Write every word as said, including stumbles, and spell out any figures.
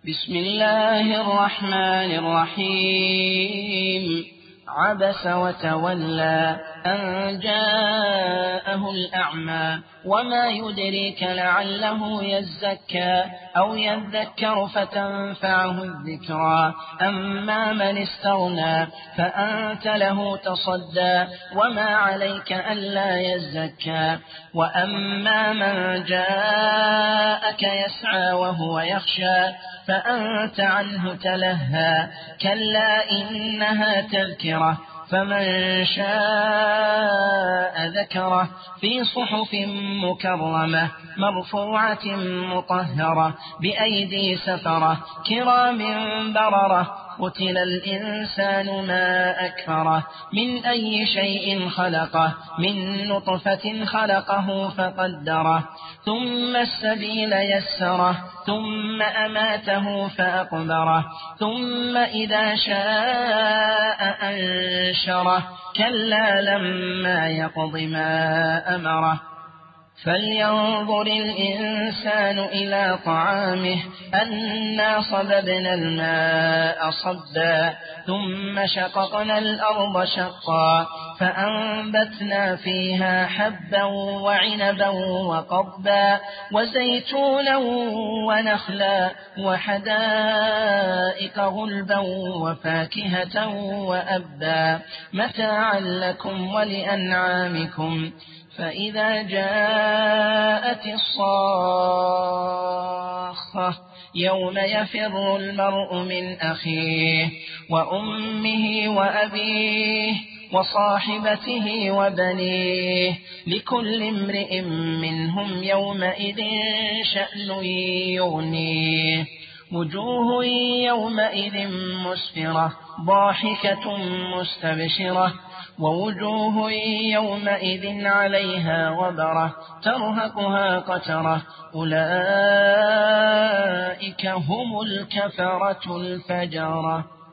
بسم الله الرحمن الرحيم عبس وتولى أن جاءه الأعمى وما يدريك لعله يزكى أو يذكر فتنفعه الذكرى أما من استغنى فأنت له تصدى وما عليك ألا يزكى وأما من جاءك يسعى وهو يخشى فأنت عنه تلهى كلا إنها تذكرة فمن شاء ذكره في صحف مكرمة مرفوعة مطهرة بأيدي سفرة كرام بررة قتل الإنسان ما أكفره من أي شيء خلقه من نطفة خلقه فقدره ثم السبيل يسره ثم أماته فأقبره ثم إذا شاء أنشره كلا لما يقض ما أمره فلينظر الإنسان إلى طعامه أنا صببنا الماء صبا ثم شققنا الأرض شقا فأنبتنا فيها حبا وعنبا وقضبا وزيتونا ونخلا وحدائق غلبا وفاكهة وأبا متاعا لكم ولأنعامكم فإذا جاءت الصاخة يوم يفر المرء من أخيه وأمه وأبيه وصاحبته وبنيه لكل امرئ منهم يومئذ شأن يغنيه وجوه يومئذ مسفرة ضاحكة مستبشرة ووجوه يومئذ عليها غبرة ترهقها قترة أولئك هم الكفرة الفجرة.